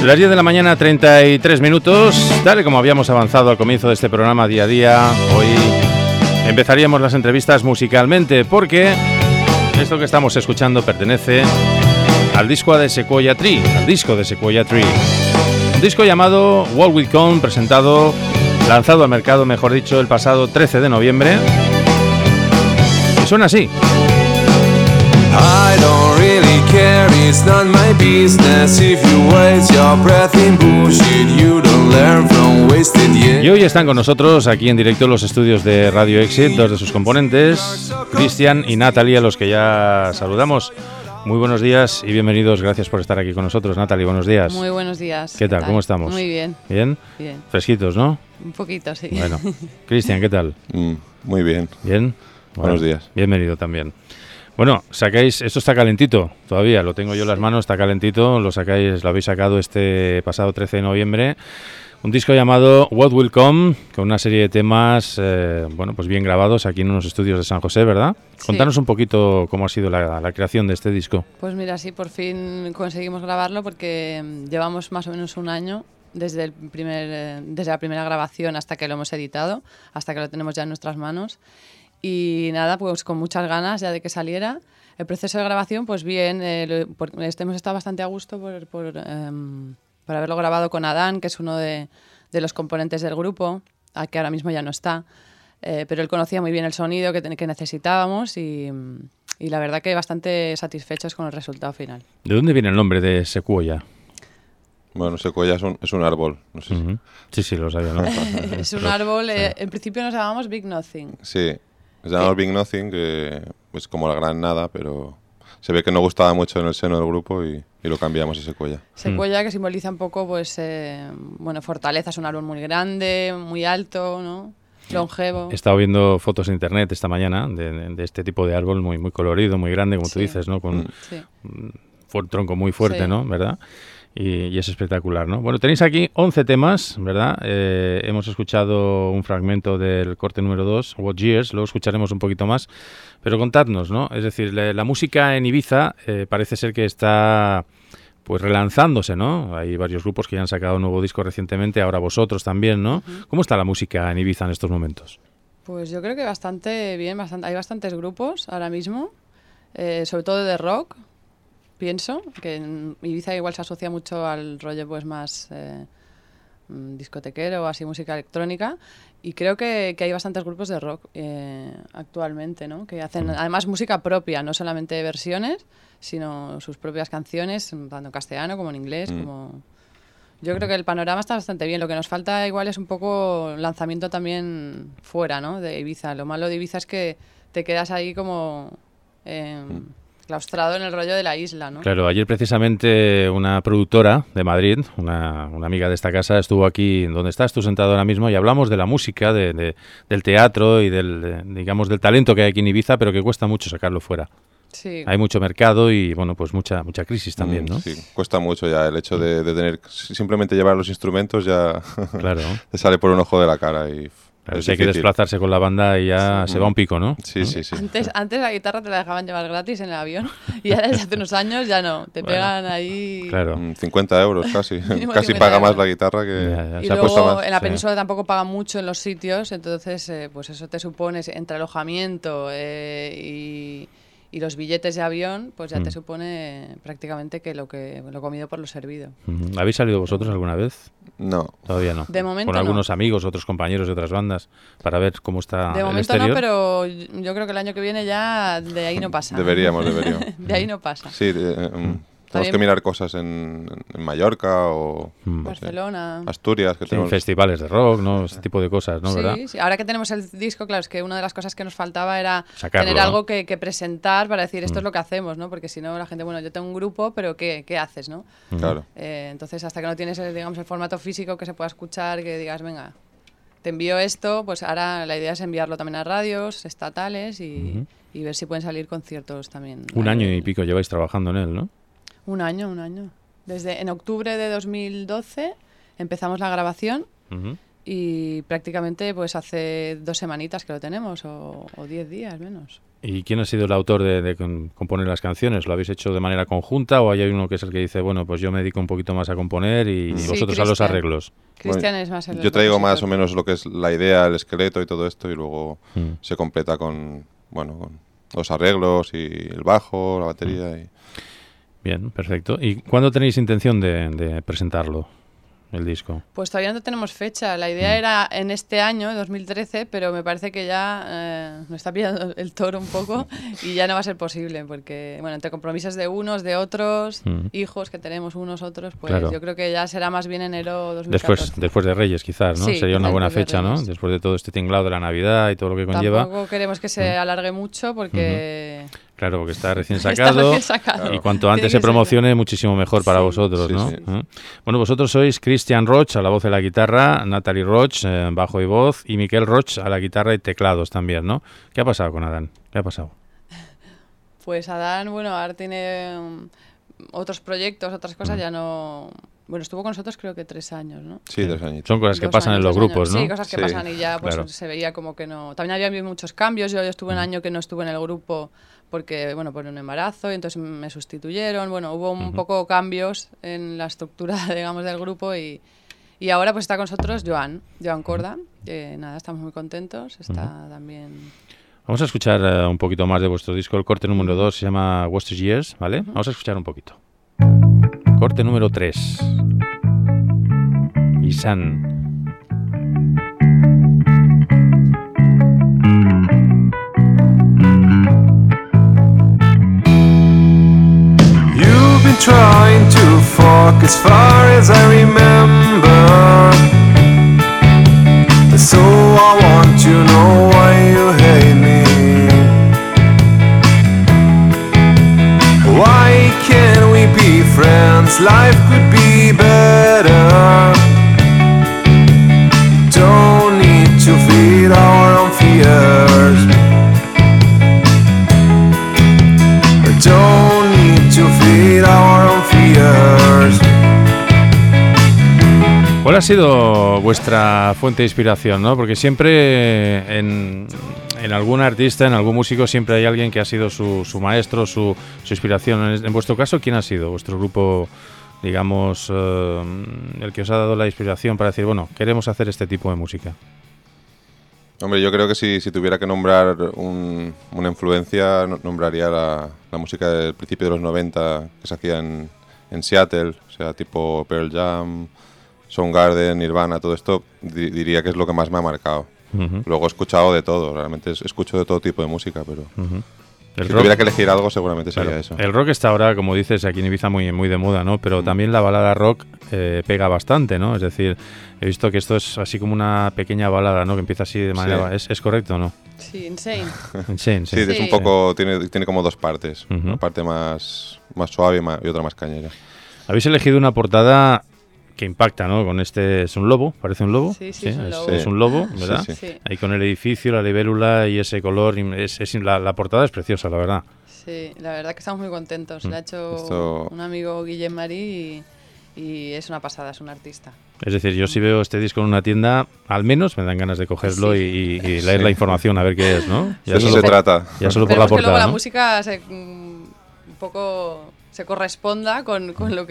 Las 10 de la mañana, 33 minutos. Tal y como habíamos avanzado al comienzo de este programa día a día, hoy empezaríamos las entrevistas musicalmente, porque esto que estamos escuchando pertenece al disco de Sequoia Tree, un disco llamado What Will Come, lanzado al mercado, mejor dicho, el pasado 13 de noviembre. Y suena así. I don't really care, it's not my business. If you waste your breath in bullshit, you don't learn from wasted years. Y hoy están con nosotros aquí en directo en los estudios de Radio Exit, dos de sus componentes, Cristian y Natalie, a los que ya saludamos. Muy buenos días y bienvenidos, gracias por estar aquí con nosotros. Natalie, buenos días. Muy buenos días. ¿Qué tal? ¿Cómo estamos? Muy bien. ¿Bien? Bien. Fresquitos, ¿no? Un poquito, sí. Bueno. Cristian, ¿qué tal? Muy bien. ¿Bien? Bueno, buenos días. Bienvenido también. Bueno, sacáis, esto está calentito todavía, lo tengo yo en las manos, está calentito, lo habéis sacado este pasado 13 de noviembre, un disco llamado What Will Come, con una serie de temas, pues bien grabados aquí en unos estudios de San José, ¿verdad? Sí. Contanos un poquito cómo ha sido la creación de este disco. Pues mira, sí, por fin conseguimos grabarlo porque llevamos más o menos un año desde la primera grabación hasta que lo hemos editado, hasta que lo tenemos ya en nuestras manos. Y nada, pues con muchas ganas ya de que saliera. El proceso de grabación, pues bien, hemos estado bastante a gusto por haberlo grabado con Adán, que es uno de los componentes del grupo, que ahora mismo ya no está. Pero él conocía muy bien el sonido que necesitábamos y la verdad que bastante satisfechos con el resultado final. ¿De dónde viene el nombre de Sequoia? Bueno, Sequoia es un árbol, no sé si... Sí, lo sabía, ¿no? Es un árbol, en principio nos llamábamos Big Nothing. Sí, nos llamamos Big Nothing, que es como la gran nada, pero se ve que no gustaba mucho en el seno del grupo y lo cambiamos a Sequoia. Sequoia, que simboliza un poco, pues, fortaleza, es un árbol muy grande, muy alto, ¿no? Longevo. He estado viendo fotos en internet esta mañana de este tipo de árbol muy, muy colorido, muy grande, como tú dices, ¿no? Con un tronco muy fuerte, ¿no? ¿Verdad? Y es espectacular, ¿no? Bueno, tenéis aquí 11 temas, ¿verdad? Hemos escuchado un fragmento del corte número 2, What Years, luego escucharemos un poquito más, pero contadnos, ¿no? Es decir, la música en Ibiza parece ser que está pues relanzándose, ¿no? Hay varios grupos que ya han sacado un nuevo disco recientemente, ahora vosotros también, ¿no? Uh-huh. ¿Cómo está la música en Ibiza en estos momentos? Pues yo creo que bastante bien, hay bastantes grupos ahora mismo, sobre todo de rock. Pienso que en Ibiza igual se asocia mucho al rollo pues más discotequero o así, música electrónica, y creo que hay bastantes grupos de rock actualmente, ¿no? Que hacen además música propia, no solamente versiones, sino sus propias canciones, tanto en castellano como en inglés. Yo creo que el panorama está bastante bien. Lo que nos falta igual es un poco lanzamiento también fuera, ¿no? De Ibiza. Lo malo de Ibiza es que te quedas ahí como... claustrado en el rollo de la isla, ¿no? Claro, ayer precisamente una productora de Madrid, una amiga de esta casa, estuvo aquí donde estás tú sentado ahora mismo y hablamos de la música, del teatro y del talento que hay aquí en Ibiza, pero que cuesta mucho sacarlo fuera. Sí. Hay mucho mercado y, bueno, pues mucha crisis también, ¿no? Sí, cuesta mucho ya el hecho de tener... Simplemente llevar los instrumentos ya claro. te sale por un ojo de la cara y... Claro, si hay que desplazarse con la banda y ya se va un pico, ¿no? Sí. Antes la guitarra te la dejaban llevar gratis en el avión y ahora desde hace unos años ya no. Te pegan ahí... Claro. 50 euros casi. Casi 50 paga euros. más la guitarra que... Ya. Y se luego cuesta más. en la península tampoco pagan mucho en los sitios, entonces pues eso te supone, entre alojamiento y los billetes de avión, pues ya te supone prácticamente que lo comido por lo servido. ¿Habéis salido vosotros alguna vez? No. Todavía no. De momento con algunos amigos, otros compañeros de otras bandas, para ver cómo está de el momento exterior. no, pero yo creo que el año que viene ya de ahí no pasa. Deberíamos. De ahí no pasa. Sí, tenemos que mirar cosas en Mallorca o Barcelona, Asturias, que tenemos festivales de rock, ¿no? Ese tipo de cosas, ¿no? Sí, ¿verdad? sí. Ahora que tenemos el disco, claro, es que una de las cosas que nos faltaba era sacarlo, tener algo que presentar para decir esto es lo que hacemos, ¿no? Porque si no la gente, bueno, yo tengo un grupo, pero ¿qué haces, no? Claro. Entonces hasta que no tienes, digamos, el formato físico que se pueda escuchar, que digas, venga, te envío esto, pues ahora la idea es enviarlo también a radios estatales y ver si pueden salir conciertos también. Un año y pico lleváis trabajando en él, ¿no? Un año. En octubre de 2012 empezamos la grabación y prácticamente pues hace 2 semanitas que lo tenemos, o 10 días menos. ¿Y quién ha sido el autor de componer las canciones? ¿Lo habéis hecho de manera conjunta o hay uno que es el que dice, bueno, pues yo me dedico un poquito más a componer y vosotros a los arreglos? Cristian es más el Yo traigo compositor. más o menos lo que es la idea, el esqueleto y todo esto, y luego se completa con los arreglos y el bajo, la batería. Y... Bien, perfecto. ¿Y cuándo tenéis intención de presentarlo, el disco? Pues todavía no tenemos fecha. La idea era en este año, 2013, pero me parece que ya nos está pillando el toro un poco y ya no va a ser posible porque, bueno, entre compromisos de unos, de otros, hijos que tenemos unos, otros, pues claro. Yo creo que ya será más bien enero 2014. Después de Reyes, quizás, ¿no? Sí, Sería una buena fecha, ¿no? Reyes. Después de todo este tinglado de la Navidad y todo lo que conlleva. Tampoco queremos que se alargue mucho porque... Claro, porque está recién sacado, y cuanto antes se Tiene que promocione, muchísimo mejor para vosotros, sí, ¿no? sí. Bueno, vosotros sois Christian Roch a la voz y la guitarra, Natalie Roch, bajo y voz, y Miquel Roch a la guitarra y teclados también, ¿no? ¿Qué ha pasado con Adán? ¿Qué ha pasado? Pues Adán, bueno, ahora tiene otros proyectos, otras cosas, ya no... Bueno, estuvo con nosotros creo que 3 años, ¿no? Sí, 3 años. Son cosas que 2 pasan años, en los 2 grupos, años. ¿no? Sí, cosas que pasan y ya pues claro. se veía como que no... También había habido muchos cambios, yo estuve un año que no estuve en el grupo porque, bueno, por un embarazo y entonces me sustituyeron, bueno, hubo un poco cambios en la estructura, digamos, del grupo y ahora pues está con nosotros Joan Corda, nada, estamos muy contentos, está también... Vamos a escuchar un poquito más de vuestro disco, el corte número 2 se llama Wasted Years, ¿vale? Vamos a escuchar un poquito. Corte número 3. Isan. You've been trying to fuck as far as I remember. So I want to know why you hate me. Why can't we be friends? Life could be better. Don't need to feed our own fears. Don't need to feed our own fears. ¿Cuál ha sido vuestra fuente de inspiración, no? Porque siempre en algún artista, en algún músico, siempre hay alguien que ha sido su maestro, su inspiración. En vuestro caso, ¿quién ha sido vuestro grupo, digamos, el que os ha dado la inspiración para decir, bueno, queremos hacer este tipo de música? Hombre, yo creo que si tuviera que nombrar una influencia, nombraría la música del principio de los 90 que se hacía en Seattle, o sea, tipo Pearl Jam, Soundgarden, Nirvana, todo esto, diría que es lo que más me ha marcado. Luego he escuchado de todo, realmente escucho de todo tipo de música, pero si tuviera que elegir algo seguramente sería eso. El rock está ahora, como dices, aquí en Ibiza muy de moda, ¿no? Pero también la balada rock pega bastante, ¿no? Es decir, he visto que esto es así como una pequeña balada, ¿no? Que empieza así de manera... Sí. ¿Es correcto o no? Sí, Insane. Insane, sí, es un poco... Tiene como 2 partes. Una parte más suave y otra más cañera. Habéis elegido una portada que impacta, ¿no? Con es un lobo, parece un lobo. Sí, es un lobo. Es un lobo, ¿verdad? Sí. Ahí con el edificio, la libélula y ese color, la portada es preciosa, la verdad. Sí, la verdad que estamos muy contentos. La ha hecho un amigo, Guillem Marí, y es una pasada, es un artista. Es decir, yo si veo este disco en una tienda, al menos me dan ganas de cogerlo y leer la información, a ver qué es, ¿no? Ya eso se trata. Ya solo por la portada, que luego ¿no? la música un poco se corresponda con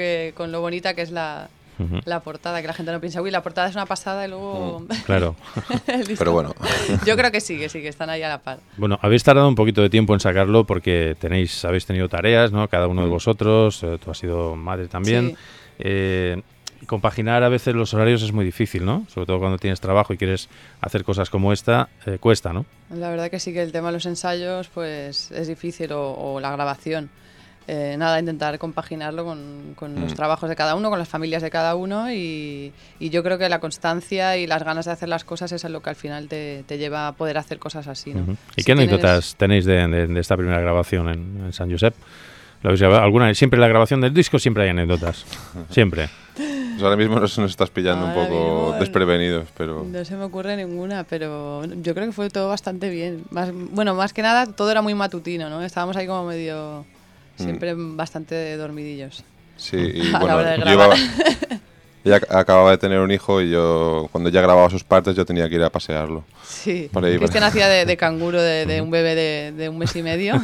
lo bonita que es la portada, que la gente no piensa, uy, la portada es una pasada y luego... Claro. Pero bueno. Yo creo que sí, que están ahí a la par. Bueno, habéis tardado un poquito de tiempo en sacarlo porque habéis tenido tareas, ¿no? Cada uno de vosotros, tú has sido madre también. Sí. Compaginar a veces los horarios es muy difícil, ¿no? Sobre todo cuando tienes trabajo y quieres hacer cosas como esta, cuesta, ¿no? La verdad que sí, que el tema de los ensayos pues es difícil o la grabación. Intentar compaginarlo con los trabajos de cada uno, con las familias de cada uno y yo creo que la constancia y las ganas de hacer las cosas es lo que al final te lleva a poder hacer cosas así, ¿no? ¿Y qué anécdotas tenéis de esta primera grabación en San Josep? Siempre en la grabación del disco siempre hay anécdotas, siempre. Pues ahora mismo nos estás pillando un poco desprevenidos, pero... No se me ocurre ninguna, pero yo creo que fue todo bastante bien. Más que nada todo era muy matutino, ¿no? Estábamos ahí como medio... Siempre bastante dormidillos. Sí, y a bueno, la hora de grabar. ella acababa de tener un hijo y yo, cuando ella grababa sus partes, yo tenía que ir a pasearlo. Sí, Cristian hacía de canguro de un bebé de 1 mes y medio.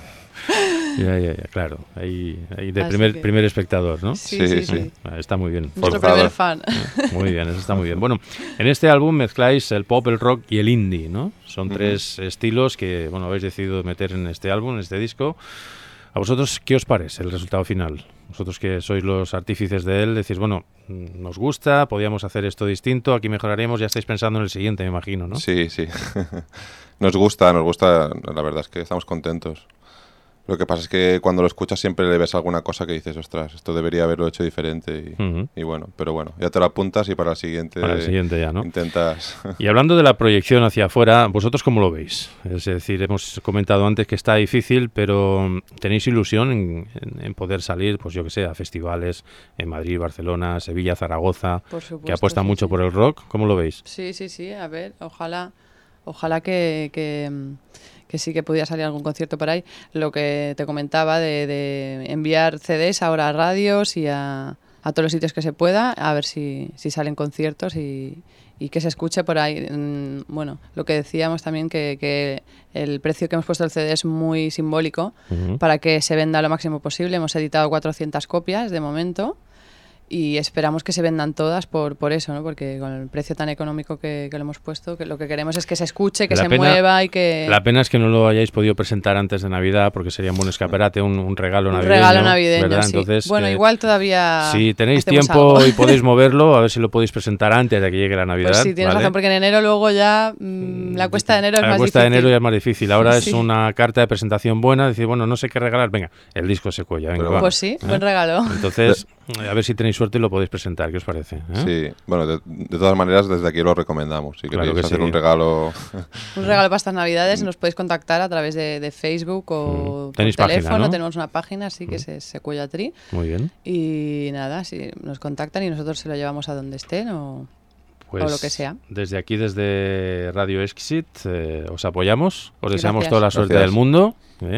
Ya, claro. Ahí de primer espectador, ¿no? Sí. Está muy bien. Nuestro primer fan. Muy bien, eso está muy bien. Bueno, en este álbum mezcláis el pop, el rock y el indie, ¿no? Son 3 estilos que, bueno, habéis decidido meter en este álbum, en este disco. ¿A vosotros qué os parece el resultado final? Vosotros que sois los artífices de él, decís, bueno, nos gusta, podíamos hacer esto distinto, aquí mejoraríamos, ya estáis pensando en el siguiente, me imagino, ¿no? Sí. Nos gusta, la verdad es que estamos contentos. Lo que pasa es que cuando lo escuchas siempre le ves alguna cosa que dices, ostras, esto debería haberlo hecho diferente y bueno, pero bueno, ya te lo apuntas y para el siguiente ya, ¿no? Intentas. Y hablando de la proyección hacia afuera, ¿vosotros cómo lo veis? Es decir, hemos comentado antes que está difícil, pero ¿tenéis ilusión en poder salir, pues yo que sé, a festivales en Madrid, Barcelona, Sevilla, Zaragoza, por supuesto, que apuestan mucho por el rock? ¿Cómo lo veis? Sí, a ver, ojalá que sí que pudiera salir algún concierto por ahí. Lo que te comentaba de enviar CDs ahora a radios y a todos los sitios que se pueda, a ver si salen conciertos y que se escuche por ahí. Bueno, lo que decíamos también, que el precio que hemos puesto del CD es muy simbólico para que se venda lo máximo posible. Hemos editado 400 copias de momento. Y esperamos que se vendan todas por eso, ¿no? Porque con el precio tan económico que le hemos puesto, que lo que queremos es que se escuche, que se mueva y que... La pena es que no lo hayáis podido presentar antes de Navidad, porque sería un buen escaparate, un regalo navideño. Un regalo navideño, ¿verdad? sí. Entonces, bueno, igual todavía... Si tenéis tiempo algo. y podéis moverlo, a ver si lo podéis presentar antes de que llegue la Navidad. Pues sí, tienes razón, porque en enero luego ya... la cuesta de enero es más difícil. La cuesta de enero ya es más difícil. Ahora es una carta de presentación buena, decir, bueno, no sé qué regalar, venga, el disco se cuella, venga, va. Pues sí, buen regalo. Entonces, a ver si tenéis suerte y lo podéis presentar. ¿Qué os parece? Sí, bueno, de todas maneras desde aquí lo recomendamos. Si claro queréis que hacer un regalo... Un regalo para estas Navidades, nos podéis contactar a través de Facebook o por teléfono. Página, ¿no? Tenemos una página, así que es Secuellatri. Muy bien. Y nada, si nos contactan y nosotros se lo llevamos a donde estén o lo que sea. Desde aquí, desde Radio Exit, os apoyamos, os deseamos toda la suerte Gracias. del mundo.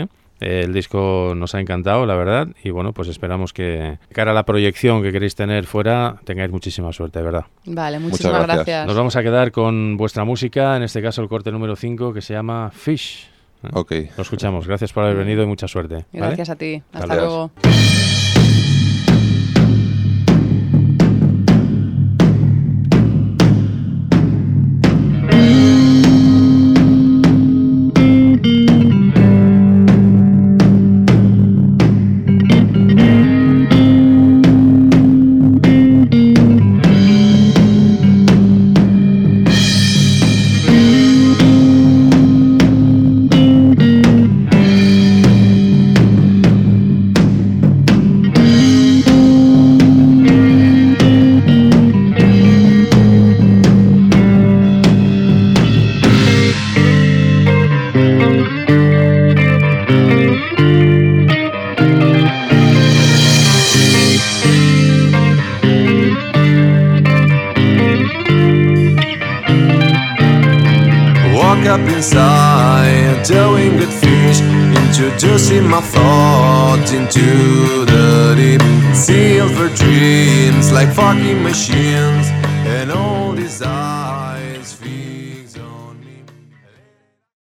El disco nos ha encantado, la verdad, y bueno, pues esperamos que cara a la proyección que queréis tener fuera, tengáis muchísima suerte, de verdad. Vale, muchísimas gracias. Nos vamos a quedar con vuestra música, en este caso el corte número 5, que se llama Fish. Ok. Lo escuchamos. Gracias por haber venido y mucha suerte. Gracias a ti. Hasta luego. Up inside, doing good fish, introducing my thoughts into the deep. Silver dreams like fucking machines and all desire.